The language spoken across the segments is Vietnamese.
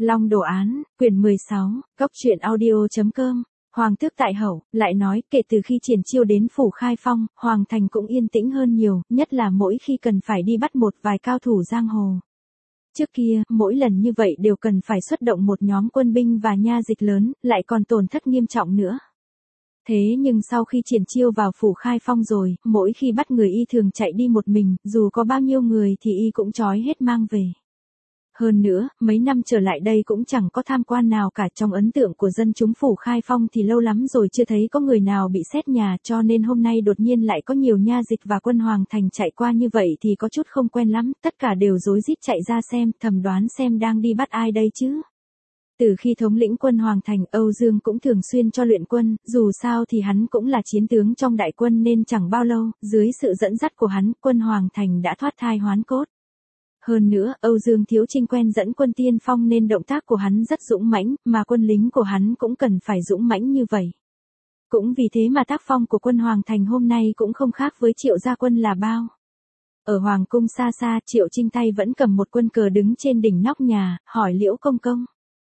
Long Đồ Án, quyển 16, Cốc truyện audio.com. Hoàng tước tại hậu, lại nói, kể từ khi triển chiêu đến phủ Khai Phong, Hoàng thành cũng yên tĩnh hơn nhiều, nhất là mỗi khi cần phải đi bắt một vài cao thủ giang hồ. Trước kia, mỗi lần như vậy đều cần phải xuất động một nhóm quân binh và nha dịch lớn, lại còn tổn thất nghiêm trọng nữa. Thế nhưng sau khi triển chiêu vào phủ Khai Phong rồi, mỗi khi bắt người y thường chạy đi một mình, dù có bao nhiêu người thì y cũng trói hết mang về. Hơn nữa, mấy năm trở lại đây cũng chẳng có tham quan nào cả, trong ấn tượng của dân chúng phủ Khai Phong thì lâu lắm rồi chưa thấy có người nào bị xét nhà, cho nên hôm nay đột nhiên lại có nhiều nha dịch và quân Hoàng thành chạy qua như vậy thì có chút không quen lắm, tất cả đều rối rít chạy ra xem, thầm đoán xem đang đi bắt ai đây chứ. Từ khi thống lĩnh quân Hoàng thành, Âu Dương cũng thường xuyên cho luyện quân, dù sao thì hắn cũng là chiến tướng trong đại quân nên chẳng bao lâu, dưới sự dẫn dắt của hắn, quân Hoàng thành đã thoát thai hoán cốt. Hơn nữa, Âu Dương Thiếu Trinh quen dẫn quân tiên phong nên động tác của hắn rất dũng mãnh, mà quân lính của hắn cũng cần phải dũng mãnh như vậy. Cũng vì thế mà tác phong của quân Hoàng thành hôm nay cũng không khác với Triệu gia quân là bao. Ở Hoàng cung xa xa, Triệu Trinh tay vẫn cầm một quân cờ đứng trên đỉnh nóc nhà, hỏi Liễu Công Công.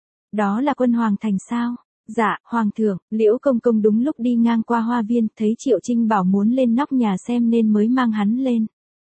Đó là quân Hoàng thành sao? Dạ, Hoàng thượng. Liễu Công Công đúng lúc đi ngang qua hoa viên, thấy Triệu Trinh bảo muốn lên nóc nhà xem nên mới mang hắn lên.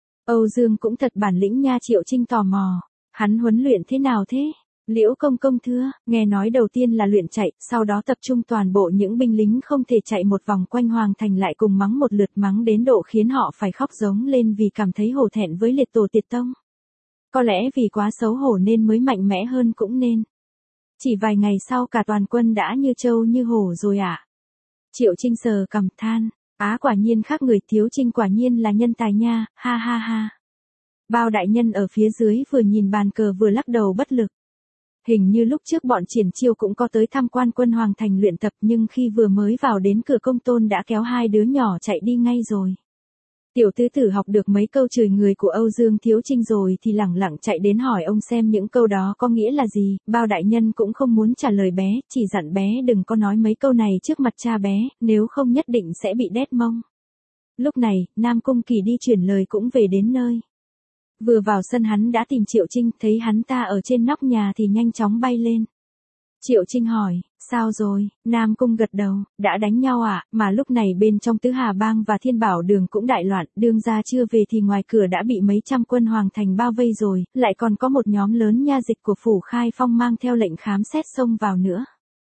Âu Dương cũng thật bản lĩnh nha. Triệu Trinh tò mò. Hắn huấn luyện thế nào thế? Liễu Công Công thưa, nghe nói đầu tiên là luyện chạy, sau đó tập trung toàn bộ những binh lính không thể chạy một vòng quanh Hoàng thành lại cùng mắng một lượt, mắng đến độ khiến họ phải khóc giống lên vì cảm thấy hổ thẹn với liệt tổ tiệt tông. Có lẽ vì quá xấu hổ nên mới mạnh mẽ hơn cũng nên. Chỉ vài ngày sau cả toàn quân đã như trâu như hổ rồi ạ. Triệu Trinh sờ cằm than, á quả nhiên khác người, Thiếu Trinh quả nhiên là nhân tài nha, ha ha ha. Bao đại nhân ở phía dưới vừa nhìn bàn cờ vừa lắc đầu bất lực. Hình như lúc trước bọn triển chiêu cũng có tới tham quan quân Hoàng thành luyện tập, nhưng khi vừa mới vào đến cửa công tôn đã kéo hai đứa nhỏ chạy đi ngay rồi. Tiểu tứ tử học được mấy câu chửi người của Âu Dương Thiếu Trinh rồi thì lẳng lặng chạy đến hỏi ông xem những câu đó có nghĩa là gì. Bao đại nhân cũng không muốn trả lời bé, chỉ dặn bé đừng có nói mấy câu này trước mặt cha bé, nếu không nhất định sẽ bị đét mông. Lúc này, Nam Cung Kỳ đi chuyển lời cũng về đến nơi. Vừa vào sân hắn đã tìm Triệu Trinh, thấy hắn ta ở trên nóc nhà thì nhanh chóng bay lên. Triệu Trinh hỏi, sao rồi? Nam Cung gật đầu, đã đánh nhau à? Mà lúc này bên trong Tứ Hà Bang và Thiên Bảo Đường cũng đại loạn, đương gia chưa về thì ngoài cửa đã bị mấy trăm quân Hoàng thành bao vây rồi, lại còn có một nhóm lớn nha dịch của phủ Khai Phong mang theo lệnh khám xét xông vào nữa.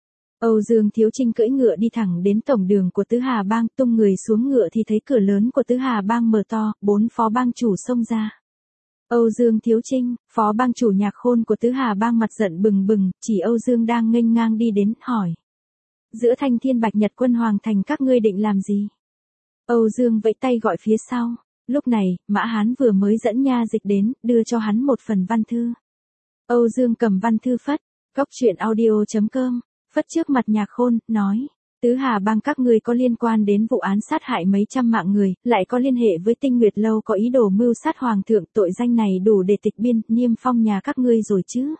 Âu Dương Thiếu Trinh cưỡi ngựa đi thẳng đến tổng đường của Tứ Hà Bang, tung người xuống ngựa thì thấy cửa lớn của Tứ Hà Bang mở to, 4 phó bang chủ xông ra. Âu Dương Thiếu Trinh, phó bang chủ Nhạc Khôn của Tứ Hà Bang mặt giận bừng bừng, chỉ Âu Dương đang nghênh ngang đi đến, hỏi. Giữa Thanh Thiên Bạch Nhật quân Hoàng thành các ngươi định làm gì? Âu Dương vẫy tay gọi phía sau. Lúc này, Mã Hán vừa mới dẫn nha dịch đến, đưa cho hắn một phần văn thư. Âu Dương cầm văn thư phất, Cốc truyện audio.com, phất trước mặt Nhạc Khôn, nói. Tứ Hà Bang các ngươi có liên quan đến vụ án sát hại mấy trăm mạng người, lại có liên hệ với Tinh Nguyệt Lâu, có ý đồ mưu sát hoàng thượng, tội danh này đủ để tịch biên, niêm phong nhà các ngươi rồi chứ.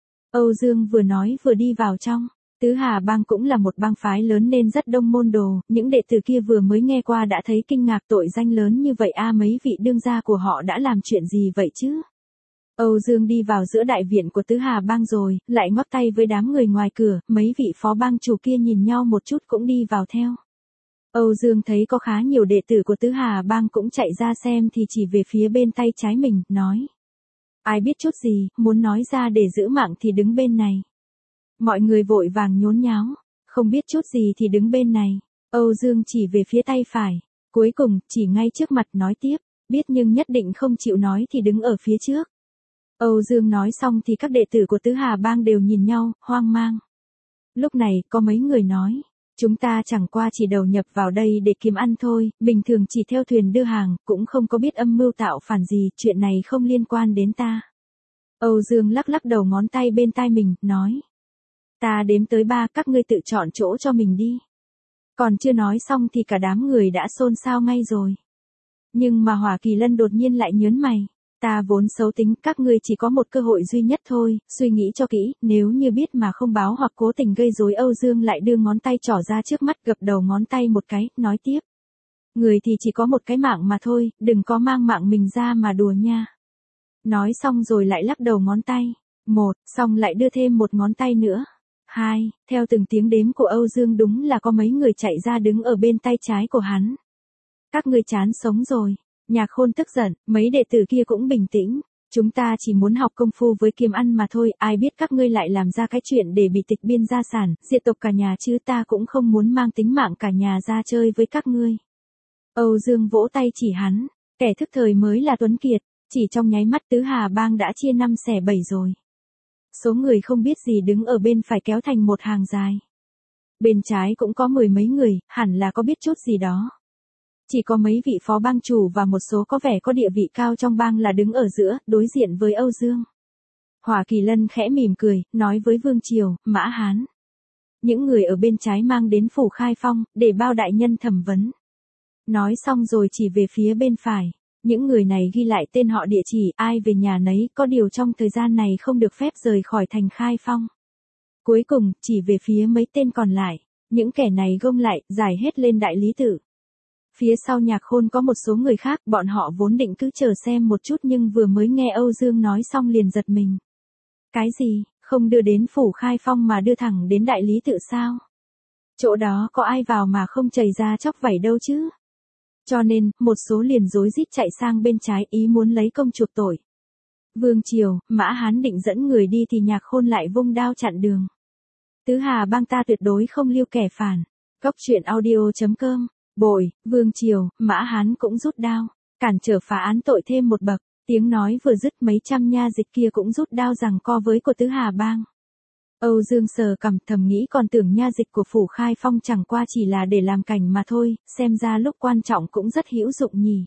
Âu Dương vừa nói vừa đi vào trong. Tứ Hà Bang cũng là một bang phái lớn nên rất đông môn đồ, những đệ tử kia vừa mới nghe qua đã thấy kinh ngạc, tội danh lớn như vậy a, mấy vị đương gia của họ đã làm chuyện gì vậy chứ? Âu Dương đi vào giữa đại viện của Tứ Hà Bang rồi, lại ngoắc tay với đám người ngoài cửa, mấy vị phó bang chủ kia nhìn nhau một chút cũng đi vào theo. Âu Dương thấy có khá nhiều đệ tử của Tứ Hà Bang cũng chạy ra xem thì chỉ về phía bên tay trái mình, nói. Ai biết chút gì, muốn nói ra để giữ mạng thì đứng bên này. Mọi người vội vàng nhốn nháo, không biết chút gì thì đứng bên này. Âu Dương chỉ về phía tay phải, cuối cùng, chỉ ngay trước mặt nói tiếp, biết nhưng nhất định không chịu nói thì đứng ở phía trước. Âu Dương nói xong thì các đệ tử của Tứ Hà Bang đều nhìn nhau, hoang mang. Lúc này, có mấy người nói, chúng ta chẳng qua chỉ đầu nhập vào đây để kiếm ăn thôi, bình thường chỉ theo thuyền đưa hàng, cũng không có biết âm mưu tạo phản gì, chuyện này không liên quan đến ta. Âu Dương lắc lắc đầu ngón tay bên tai mình, nói. Ta đếm tới 3, các ngươi tự chọn chỗ cho mình đi. Còn chưa nói xong thì cả đám người đã xôn xao ngay rồi. Nhưng mà Hỏa Kỳ Lân đột nhiên lại nhớn mày. Ta vốn xấu tính, các ngươi chỉ có một cơ hội duy nhất thôi, suy nghĩ cho kỹ, nếu như biết mà không báo hoặc cố tình gây rối. Âu Dương lại đưa ngón tay trỏ ra trước mắt, gập đầu ngón tay một cái, nói tiếp. Người thì chỉ có một cái mạng mà thôi, đừng có mang mạng mình ra mà đùa nha. Nói xong rồi lại lắc đầu ngón tay. 1, xong lại đưa thêm một ngón tay nữa. 2, theo từng tiếng đếm của Âu Dương đúng là có mấy người chạy ra đứng ở bên tay trái của hắn. Các ngươi chán sống rồi. Nhạc Khôn tức giận, mấy đệ tử kia cũng bình tĩnh. Chúng ta chỉ muốn học công phu với kiếm ăn mà thôi, ai biết các ngươi lại làm ra cái chuyện để bị tịch biên gia sản, diệt tộc cả nhà chứ ta cũng không muốn mang tính mạng cả nhà ra chơi với các ngươi. Âu Dương vỗ tay chỉ hắn, kẻ thức thời mới là tuấn kiệt, chỉ trong nháy mắt Tứ Hà Bang đã chia 5/7 rồi. Số người không biết gì đứng ở bên phải kéo thành một hàng dài. Bên trái cũng có 10 mấy người, hẳn là có biết chút gì đó. Chỉ có mấy vị phó bang chủ và một số có vẻ có địa vị cao trong bang là đứng ở giữa, đối diện với Âu Dương. Hỏa Kỳ Lân khẽ mỉm cười, nói với Vương Triều, Mã Hán. Những người ở bên trái mang đến phủ Khai Phong, để bao đại nhân thẩm vấn. Nói xong rồi chỉ về phía bên phải. Những người này ghi lại tên họ địa chỉ, ai về nhà nấy, có điều trong thời gian này không được phép rời khỏi thành Khai Phong. Cuối cùng, chỉ về phía mấy tên còn lại. Những kẻ này gông lại, giải hết lên đại lý tự. Phía sau Nhạc Khôn có một số người khác, bọn họ vốn định cứ chờ xem một chút nhưng vừa mới nghe Âu Dương nói xong liền giật mình. Cái gì, không đưa đến phủ Khai Phong mà đưa thẳng đến đại lý tự sao? Chỗ đó có ai vào mà không chảy ra chóc vảy đâu chứ? Cho nên, một số liền rối rít chạy sang bên trái ý muốn lấy công chuộc tội. Vương Triều, Mã Hán định dẫn người đi thì Nhạc Khôn lại vung đao chặn đường. Tứ Hà Bang ta tuyệt đối không lưu kẻ phản. Cốc truyện audio.com. Bội, Vương Triều, Mã Hán cũng rút đao, cản trở phá án tội thêm một bậc. Tiếng nói vừa dứt mấy trăm nha dịch kia cũng rút đao giằng co với của Tứ Hà Bang. Âu Dương sờ cằm thầm nghĩ còn tưởng nha dịch của phủ Khai Phong chẳng qua chỉ là để làm cảnh mà thôi, xem ra lúc quan trọng cũng rất hữu dụng nhỉ.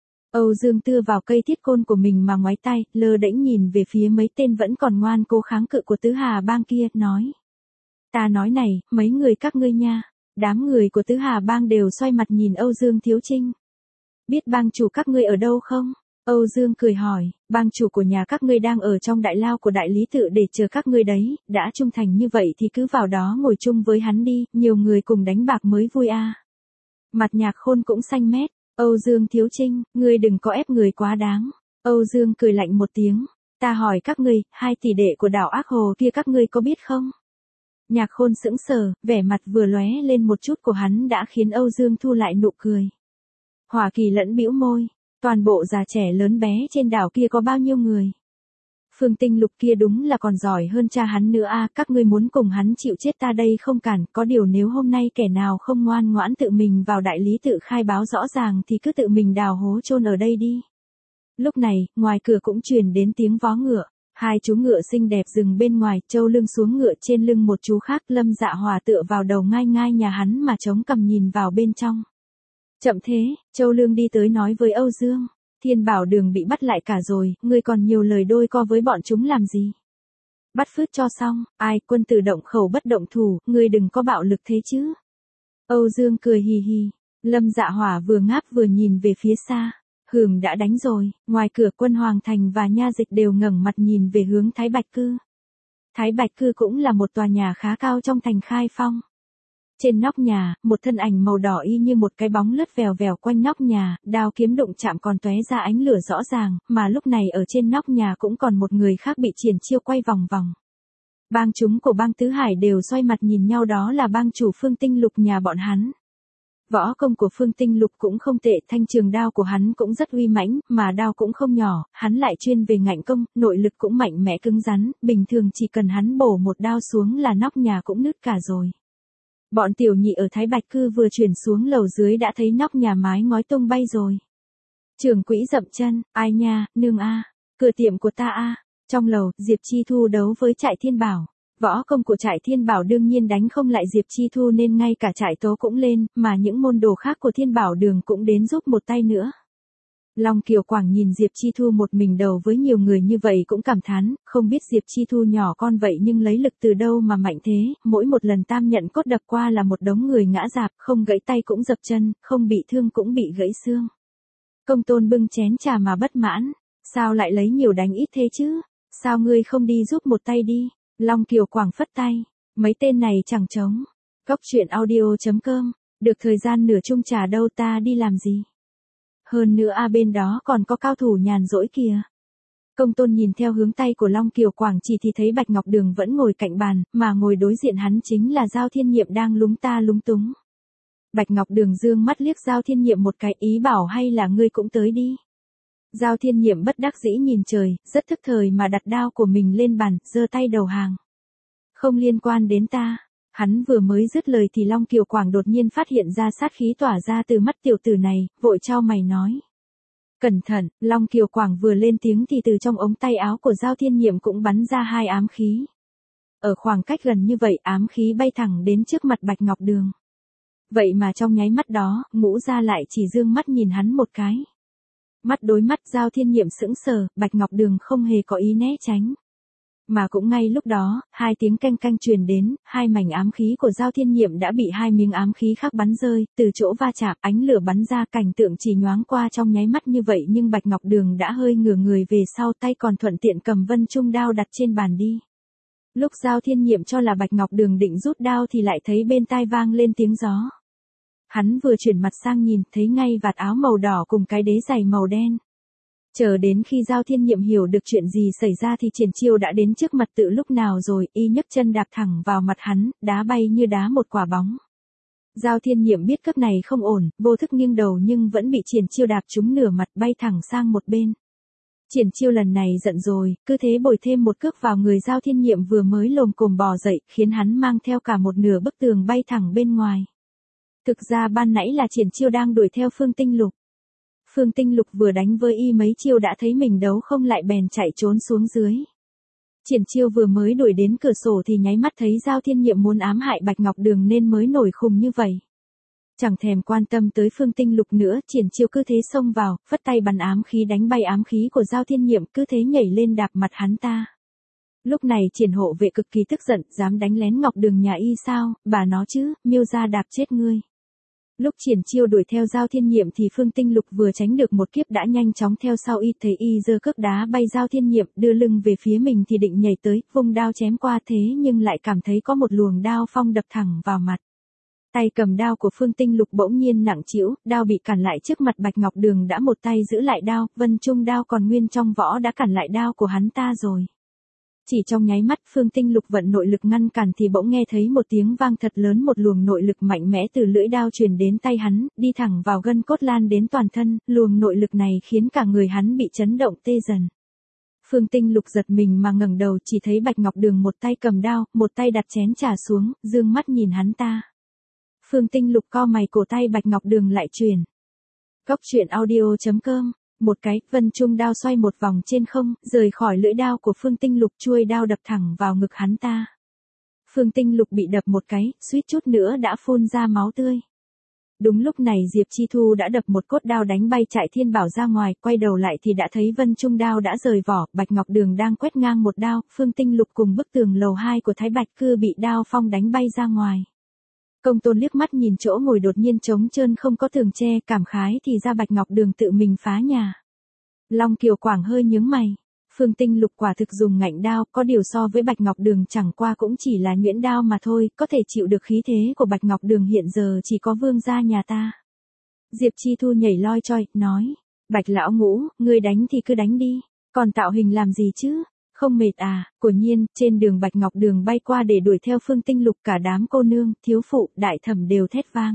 Âu Dương tựa vào cây thiết côn của mình mà ngoái tay, lơ đễnh nhìn về phía mấy tên vẫn còn ngoan cố kháng cự của Tứ Hà Bang kia, nói. Ta nói này, mấy người các ngươi nha. Đám người của Tứ Hà Bang đều xoay mặt nhìn Âu Dương Thiếu Trinh. Biết bang chủ các ngươi ở đâu không? Âu Dương cười hỏi, bang chủ của nhà các ngươi đang ở trong đại lao của đại lý tự để chờ các ngươi đấy, đã trung thành như vậy thì cứ vào đó ngồi chung với hắn đi, nhiều người cùng đánh bạc mới vui a. Mặt Nhạc Khôn cũng xanh mét, Âu Dương Thiếu Trinh, ngươi đừng có ép người quá đáng. Âu Dương cười lạnh một tiếng, ta hỏi các ngươi, 2 tỷ đệ của đảo Ác Hồ kia các ngươi có biết không? Nhạc Khôn sững sờ, vẻ mặt vừa lóe lên một chút của hắn đã khiến Âu Dương thu lại nụ cười. Hỏa Kỳ Lẫn bĩu môi, toàn bộ già trẻ lớn bé trên đảo kia có bao nhiêu người? Phương Tinh Lục kia đúng là còn giỏi hơn cha hắn nữa a, các ngươi muốn cùng hắn chịu chết ta đây không cản, có điều nếu hôm nay kẻ nào không ngoan ngoãn tự mình vào đại lý tự khai báo rõ ràng thì cứ tự mình đào hố chôn ở đây đi. Lúc này, ngoài cửa cũng truyền đến tiếng vó ngựa. 2 chú ngựa xinh đẹp dừng bên ngoài, Châu Lương xuống ngựa trên lưng một chú khác, Lâm Dạ Hòa tựa vào đầu ngai ngai nhà hắn mà chống cằm nhìn vào bên trong. Chậm thế, Châu Lương đi tới nói với Âu Dương, Thiên Bảo Đường bị bắt lại cả rồi, ngươi còn nhiều lời đôi co với bọn chúng làm gì? Bắt phứt cho xong, ai, quân tử động khẩu bất động thủ, ngươi đừng có bạo lực thế chứ. Âu Dương cười hì hì, Lâm Dạ Hỏa vừa ngáp vừa nhìn về phía xa. Đã đánh rồi, ngoài cửa quân Hoàng Thành và nha dịch đều ngẩng mặt nhìn về hướng Thái Bạch Cư. Thái Bạch Cư cũng là một tòa nhà khá cao trong thành Khai Phong. Trên nóc nhà, một thân ảnh màu đỏ y như một cái bóng lướt vèo vèo quanh nóc nhà, đao kiếm đụng chạm còn tóe ra ánh lửa rõ ràng, mà lúc này ở trên nóc nhà cũng còn một người khác bị triển chiêu quay vòng vòng. Bang chúng của bang Tứ Hải đều xoay mặt nhìn nhau, đó là bang chủ Phương Tinh Lục nhà bọn hắn. Võ công của Phương Tinh Lục cũng không tệ, thanh trường đao của hắn cũng rất uy mãnh, mà đao cũng không nhỏ, hắn lại chuyên về ngạnh công, nội lực cũng mạnh mẽ cứng rắn, bình thường chỉ cần hắn bổ một đao xuống là nóc nhà cũng nứt cả rồi. Bọn tiểu nhị ở Thái Bạch Cư vừa chuyển xuống lầu dưới đã thấy nóc nhà mái ngói tung bay rồi. Trưởng quỹ dậm chân, ai nha, nương a, cửa tiệm của ta a. Trong lầu, Diệp Chi Thu đấu với Trại Thiên Bảo. Võ công của Trại Thiên Bảo đương nhiên đánh không lại Diệp Chi Thu nên ngay cả Trại Tố cũng lên, mà những môn đồ khác của Thiên Bảo Đường cũng đến giúp một tay nữa. Long Kiều Quảng nhìn Diệp Chi Thu một mình đầu với nhiều người như vậy cũng cảm thán, không biết Diệp Chi Thu nhỏ con vậy nhưng lấy lực từ đâu mà mạnh thế, mỗi một lần tam nhận cốt đập qua là một đống người ngã rạp, không gãy tay cũng dập chân, không bị thương cũng bị gãy xương. Công Tôn bưng chén trà mà bất mãn, sao lại lấy nhiều đánh ít thế chứ, sao ngươi không đi giúp một tay đi? Long Kiều Quảng phất tay, mấy tên này chẳng trống. Cốc truyện audio.com, được thời gian nửa chung trà đâu ta đi làm gì? Hơn nữa bên đó còn có cao thủ nhàn rỗi kìa. Công tôn nhìn theo hướng tay của Long Kiều Quảng chỉ thì thấy Bạch Ngọc Đường vẫn ngồi cạnh bàn, mà ngồi đối diện hắn chính là Giao Thiên Nhiệm đang lúng ta lúng túng. Bạch Ngọc Đường dương mắt liếc Giao Thiên Nhiệm một cái, ý bảo hay là ngươi cũng tới đi. Giao Thiên Nhiệm bất đắc dĩ nhìn trời, rất thức thời mà đặt đao của mình lên bàn, giơ tay đầu hàng. Không liên quan đến ta. Hắn vừa mới dứt lời thì Long Kiều Quảng đột nhiên phát hiện ra sát khí tỏa ra từ mắt tiểu tử này, vội chau mày nói. Cẩn thận, Long Kiều Quảng vừa lên tiếng thì từ trong ống tay áo của Giao Thiên Nhiệm cũng bắn ra 2 ám khí. Ở khoảng cách gần như vậy ám khí bay thẳng đến trước mặt Bạch Ngọc Đường. Vậy mà trong nháy mắt đó, Ngũ Gia lại chỉ dương mắt nhìn hắn một cái. Mắt đối mắt Giao Thiên Nhiệm sững sờ, Bạch Ngọc Đường không hề có ý né tránh. Mà cũng ngay lúc đó, 2 tiếng canh canh truyền đến, 2 mảnh ám khí của Giao Thiên Nhiệm đã bị 2 miếng ám khí khác bắn rơi, từ chỗ va chạm, ánh lửa bắn ra, cảnh tượng chỉ nhoáng qua trong nháy mắt như vậy nhưng Bạch Ngọc Đường đã hơi ngửa người về sau, tay còn thuận tiện cầm Vân Trung đao đặt trên bàn đi. Lúc Giao Thiên Nhiệm cho là Bạch Ngọc Đường định rút đao thì lại thấy bên tai vang lên tiếng gió. Hắn vừa chuyển mặt sang nhìn, thấy ngay vạt áo màu đỏ cùng cái đế giày màu đen. Chờ đến khi Giao Thiên Nhiệm hiểu được chuyện gì xảy ra thì Triển Chiêu đã đến trước mặt tự lúc nào rồi, y nhấc chân đạp thẳng vào mặt hắn, đá bay như đá một quả bóng. Giao Thiên Nhiệm biết cấp này không ổn, vô thức nghiêng đầu nhưng vẫn bị Triển Chiêu đạp trúng nửa mặt bay thẳng sang một bên. Triển Chiêu lần này giận rồi, cứ thế bồi thêm một cước vào người Giao Thiên Nhiệm vừa mới lồm cồm bò dậy, khiến hắn mang theo cả một nửa bức tường bay thẳng bên ngoài. Thực ra ban nãy là Triển Chiêu đang đuổi theo Phương Tinh Lục. Phương Tinh Lục vừa đánh với y mấy chiêu đã thấy mình đấu không lại bèn chạy trốn xuống dưới. Triển Chiêu vừa mới đuổi đến cửa sổ thì nháy mắt thấy Giao Thiên Nhiệm muốn ám hại Bạch Ngọc Đường nên mới nổi khùng như vậy. Chẳng thèm quan tâm tới Phương Tinh Lục nữa, Triển Chiêu cứ thế xông vào, phất tay bắn ám khí đánh bay ám khí của Giao Thiên Nhiệm, cứ thế nhảy lên đạp mặt hắn ta. Lúc này Triển hộ vệ cực kỳ tức giận, dám đánh lén Ngọc Đường nhà y sao, bà nó chứ, miêu ra đạp chết ngươi. Lúc Triển Chiêu đuổi theo Giao Thiên Nhiệm thì Phương Tinh Lục vừa tránh được một kiếp đã nhanh chóng theo sau y, thấy y giơ cước đá bay Giao Thiên Nhiệm, đưa lưng về phía mình thì định nhảy tới, vung đao chém qua thế nhưng lại cảm thấy có một luồng đao phong đập thẳng vào mặt. Tay cầm đao của Phương Tinh Lục bỗng nhiên nặng trĩu, đao bị cản lại trước mặt Bạch Ngọc Đường đã một tay giữ lại đao, Vân Trung đao còn nguyên trong vỏ đã cản lại đao của hắn ta rồi. Chỉ trong nháy mắt Phương Tinh Lục vận nội lực ngăn cản thì bỗng nghe thấy một tiếng vang thật lớn, một luồng nội lực mạnh mẽ từ lưỡi đao truyền đến tay hắn, đi thẳng vào gân cốt lan đến toàn thân, luồng nội lực này khiến cả người hắn bị chấn động tê dần. Phương Tinh Lục giật mình mà ngẩng đầu chỉ thấy Bạch Ngọc Đường một tay cầm đao, một tay đặt chén trà xuống, dương mắt nhìn hắn ta. Phương Tinh Lục cau mày, cổ tay Bạch Ngọc Đường lại truyền. Góc truyện audio.com. Một cái, Vân Trung đao xoay một vòng trên không, rời khỏi lưỡi đao của Phương Tinh Lục, chuôi đao đập thẳng vào ngực hắn ta. Phương Tinh Lục bị đập một cái, suýt chút nữa đã phun ra máu tươi. Đúng lúc này Diệp Chi Thu đã đập một cốt đao đánh bay Trại Thiên Bảo ra ngoài, quay đầu lại thì đã thấy Vân Trung đao đã rời vỏ, Bạch Ngọc Đường đang quét ngang một đao, Phương Tinh Lục cùng bức tường lầu 2 của Thái Bạch Cư bị đao phong đánh bay ra ngoài. Công Tôn liếc mắt nhìn chỗ ngồi đột nhiên trống trơn không có tường che, cảm khái thì ra Bạch Ngọc Đường tự mình phá nhà. Long Kiều Quảng hơi nhướng mày. Phương Tinh Lục quả thực dùng ngạnh đao, có điều so với Bạch Ngọc Đường chẳng qua cũng chỉ là nhuyễn đao mà thôi, có thể chịu được khí thế của Bạch Ngọc Đường hiện giờ chỉ có vương gia nhà ta. Diệp Chi Thu nhảy loi choi, nói, Bạch lão ngũ, ngươi đánh thì cứ đánh đi, còn tạo hình làm gì chứ? Không mệt à? Quả nhiên, trên đường Bạch Ngọc Đường bay qua để đuổi theo Phương Tinh Lục, cả đám cô nương, thiếu phụ, đại thẩm đều thét vang.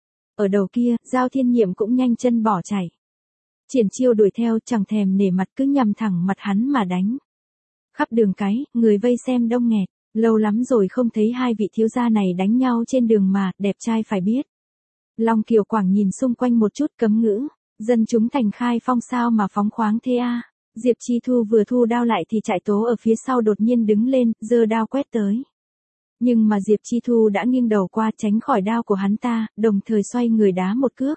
Ở đầu kia, Giao Thiên Nhiệm cũng nhanh chân bỏ chạy. Triển Chiêu đuổi theo chẳng thèm nể mặt, cứ nhằm thẳng mặt hắn mà đánh. Khắp đường cái, người vây xem đông nghẹt, lâu lắm rồi không thấy hai vị thiếu gia này đánh nhau trên đường mà, đẹp trai phải biết. Long Kiều Quảng nhìn xung quanh một chút cấm ngữ, dân chúng thành Khai Phong sao mà phóng khoáng thế a? Diệp Chi Thu vừa thu đao lại thì Trại Tố ở phía sau đột nhiên đứng lên, giơ đao quét tới. Nhưng mà Diệp Chi Thu đã nghiêng đầu qua tránh khỏi đao của hắn ta, đồng thời xoay người đá một cước.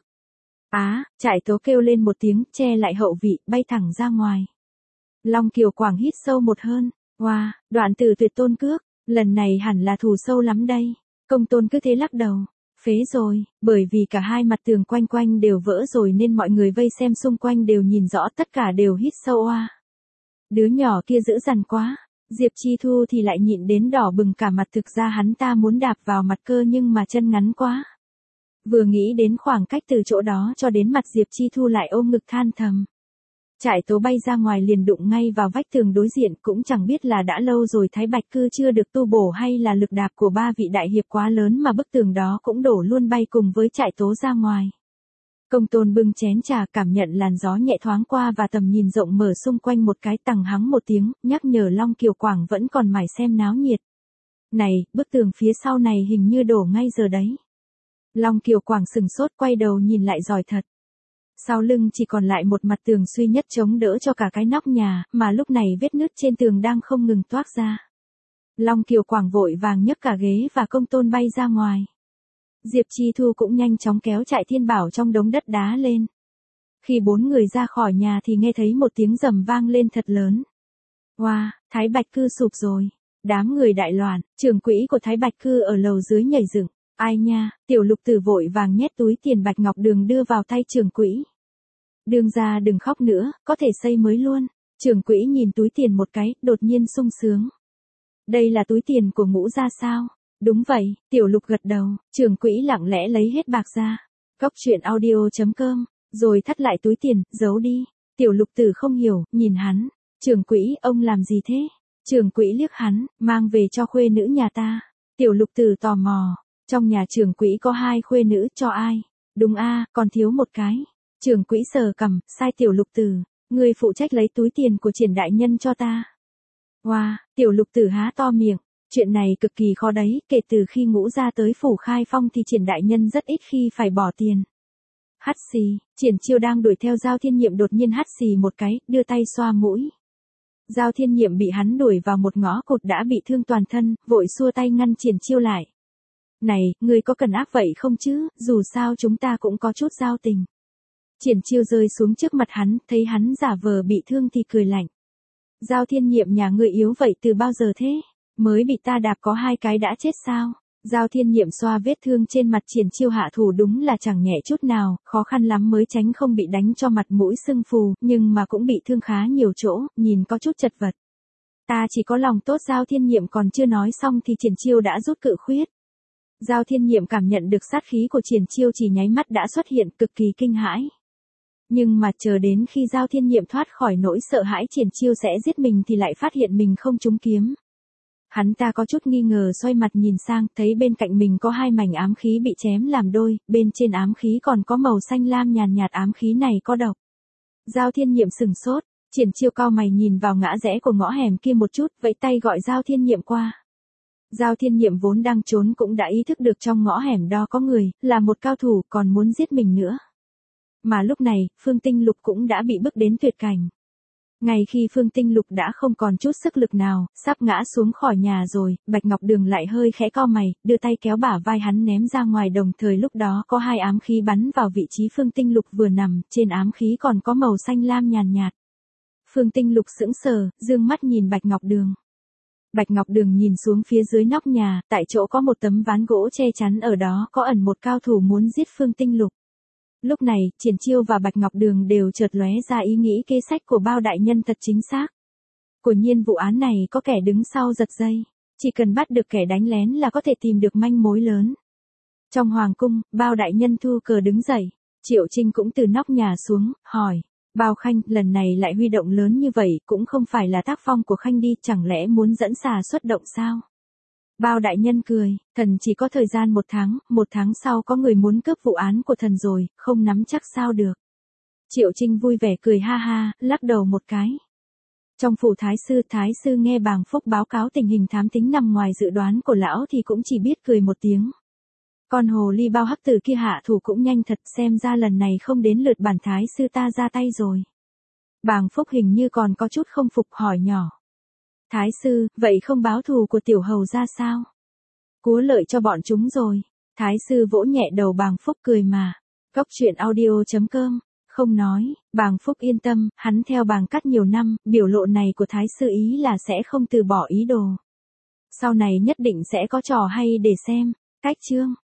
Trại Tố kêu lên một tiếng, che lại hậu vị, bay thẳng ra ngoài. Long Kiều Quảng hít sâu một hơn, wow, đoạn tử tuyệt tôn cước, lần này hẳn là thù sâu lắm đây. Công Tôn cứ thế lắc đầu, phế rồi, bởi vì cả hai mặt tường quanh quanh đều vỡ rồi nên mọi người vây xem xung quanh đều nhìn rõ, tất cả đều hít sâu oa. Đứa nhỏ kia dữ dằn quá. Diệp Chi Thu thì lại nhịn đến đỏ bừng cả mặt, thực ra hắn ta muốn đạp vào mặt cơ nhưng mà chân ngắn quá. Vừa nghĩ đến khoảng cách từ chỗ đó cho đến mặt Diệp Chi Thu lại ôm ngực than thầm. Trại tố bay ra ngoài liền đụng ngay vào vách tường đối diện, cũng chẳng biết là đã lâu rồi Thái Bạch Cư chưa được tu bổ hay là lực đạp của ba vị đại hiệp quá lớn mà bức tường đó cũng đổ luôn bay cùng với trại tố ra ngoài. Công Tôn bưng chén trà, cảm nhận làn gió nhẹ thoáng qua và tầm nhìn rộng mở xung quanh một cái, tằng hắng một tiếng, nhắc nhở Long Kiều Quảng vẫn còn mải xem náo nhiệt. Này, bức tường phía sau này hình như đổ ngay giờ đấy. Long Kiều Quảng sừng sốt, quay đầu nhìn lại giỏi thật. Sau lưng chỉ còn lại một mặt tường duy nhất chống đỡ cho cả cái nóc nhà, mà lúc này vết nứt trên tường đang không ngừng toác ra. Long Kiều Quảng vội vàng nhấc cả ghế và Công Tôn bay ra ngoài. Diệp Chi Thu cũng nhanh chóng kéo Trại Thiên Bảo trong đống đất đá lên. Khi bốn người ra khỏi nhà thì nghe thấy một tiếng rầm vang lên thật lớn. Wow, Thái Bạch Cư sụp rồi. Đám người đại loạn, trưởng quỹ của Thái Bạch Cư ở lầu dưới nhảy dựng. Ai nha, Tiểu Lục Tử vội vàng nhét túi tiền Bạch Ngọc Đường đưa vào tay trưởng quỹ. Đường ra đừng khóc nữa, có thể xây mới luôn. Trưởng quỹ nhìn túi tiền một cái, đột nhiên sung sướng. Đây là túi tiền của Ngũ gia sao? Đúng vậy, Tiểu Lục gật đầu, trưởng quỹ lặng lẽ lấy hết bạc ra. Cóc truyện audio.com, rồi thắt lại túi tiền, giấu đi. Tiểu Lục Tử không hiểu, nhìn hắn. Trưởng quỹ, ông làm gì thế? Trưởng quỹ liếc hắn, mang về cho khuê nữ nhà ta. Tiểu Lục Tử tò mò. Trong nhà trưởng quỹ có 2 khuê nữ, cho ai? Đúng a, còn thiếu một cái. Trưởng quỹ sờ cằm, sai Tiểu Lục Tử, ngươi phụ trách lấy túi tiền của Triển đại nhân cho ta. Wow, Tiểu Lục Tử há to miệng, chuyện này cực kỳ khó đấy, kể từ khi Ngũ gia tới phủ Khai Phong thì Triển đại nhân rất ít khi phải bỏ tiền. Hắt xì, Triển Chiêu đang đuổi theo Giao Thiên Nhiệm đột nhiên hắt xì một cái, đưa tay xoa mũi. Giao Thiên Nhiệm bị hắn đuổi vào một ngõ cụt đã bị thương toàn thân, vội xua tay ngăn Triển Chiêu lại. Này, ngươi có cần ác vậy không chứ, dù sao chúng ta cũng có chút giao tình. Triển Chiêu rơi xuống trước mặt hắn, thấy hắn giả vờ bị thương thì cười lạnh. Giao Thiên Nhiệm nhà ngươi yếu vậy từ bao giờ thế? Mới bị ta đạp có 2 cái đã chết sao? Giao Thiên Nhiệm xoa vết thương trên mặt Triển Chiêu hạ thủ đúng là chẳng nhẹ chút nào, khó khăn lắm mới tránh không bị đánh cho mặt mũi sưng phù, nhưng mà cũng bị thương khá nhiều chỗ, nhìn có chút chật vật. Ta chỉ có lòng tốt. Giao Thiên Nhiệm còn chưa nói xong thì Triển Chiêu đã rút cự khuyết. Giao Thiên Nhiệm cảm nhận được sát khí của Triển Chiêu chỉ nháy mắt đã xuất hiện, cực kỳ kinh hãi. Nhưng mà chờ đến khi Giao Thiên Nhiệm thoát khỏi nỗi sợ hãi Triển Chiêu sẽ giết mình thì lại phát hiện mình không trúng kiếm. Hắn ta có chút nghi ngờ xoay mặt nhìn sang, thấy bên cạnh mình có 2 mảnh ám khí bị chém làm đôi, bên trên ám khí còn có màu xanh lam nhàn nhạt, ám khí này có độc. Giao Thiên Nhiệm sừng sốt, Triển Chiêu cau mày nhìn vào ngã rẽ của ngõ hẻm kia một chút, vẫy tay gọi Giao Thiên Nhiệm qua. Giao Thiên Nhiệm vốn đang trốn cũng đã ý thức được trong ngõ hẻm đó có người, là một cao thủ còn muốn giết mình nữa. Mà lúc này, Phương Tinh Lục cũng đã bị bức đến tuyệt cảnh. Ngay khi Phương Tinh Lục đã không còn chút sức lực nào, sắp ngã xuống khỏi nhà rồi, Bạch Ngọc Đường lại hơi khẽ cau mày, đưa tay kéo bả vai hắn ném ra ngoài, đồng thời lúc đó có 2 ám khí bắn vào vị trí Phương Tinh Lục vừa nằm, trên ám khí còn có màu xanh lam nhàn nhạt. Phương Tinh Lục sững sờ, dương mắt nhìn Bạch Ngọc Đường. Bạch Ngọc Đường nhìn xuống phía dưới nóc nhà, tại chỗ có một tấm ván gỗ che chắn, ở đó có ẩn một cao thủ muốn giết Phương Tinh Lục. Lúc này, Triển Chiêu và Bạch Ngọc Đường đều chợt lóe ra ý nghĩ kế sách của Bao đại nhân thật chính xác. Quả nhiên vụ án này có kẻ đứng sau giật dây, chỉ cần bắt được kẻ đánh lén là có thể tìm được manh mối lớn. Trong hoàng cung, Bao đại nhân thu cờ đứng dậy, Triệu Trinh cũng từ nóc nhà xuống, hỏi: Bao Khanh, lần này lại huy động lớn như vậy, cũng không phải là tác phong của Khanh đi, chẳng lẽ muốn dẫn xà xuất động sao? Bao đại nhân cười, thần chỉ có thời gian 1 tháng, 1 tháng sau có người muốn cướp vụ án của thần rồi, không nắm chắc sao được. Triệu Trinh vui vẻ cười ha ha, lắc đầu một cái. Trong phủ Thái sư nghe Bàng Phúc báo cáo tình hình thám thính nằm ngoài dự đoán của lão thì cũng chỉ biết cười một tiếng. Con hồ ly Bao hắc tử kia hạ thủ cũng nhanh thật, xem ra lần này không đến lượt bản Thái sư ta ra tay rồi. Bàng Phúc hình như còn có chút không phục, hỏi nhỏ: Thái sư, vậy không báo thù của tiểu hầu ra sao? Cúa lợi cho bọn chúng rồi. Thái sư vỗ nhẹ đầu Bàng Phúc cười mà. Cóc truyện audio.com, không nói. Bàng Phúc yên tâm, hắn theo Bàng Cắt nhiều năm, biểu lộ này của Thái sư ý là sẽ không từ bỏ ý đồ. Sau này nhất định sẽ có trò hay để xem. Cách chương.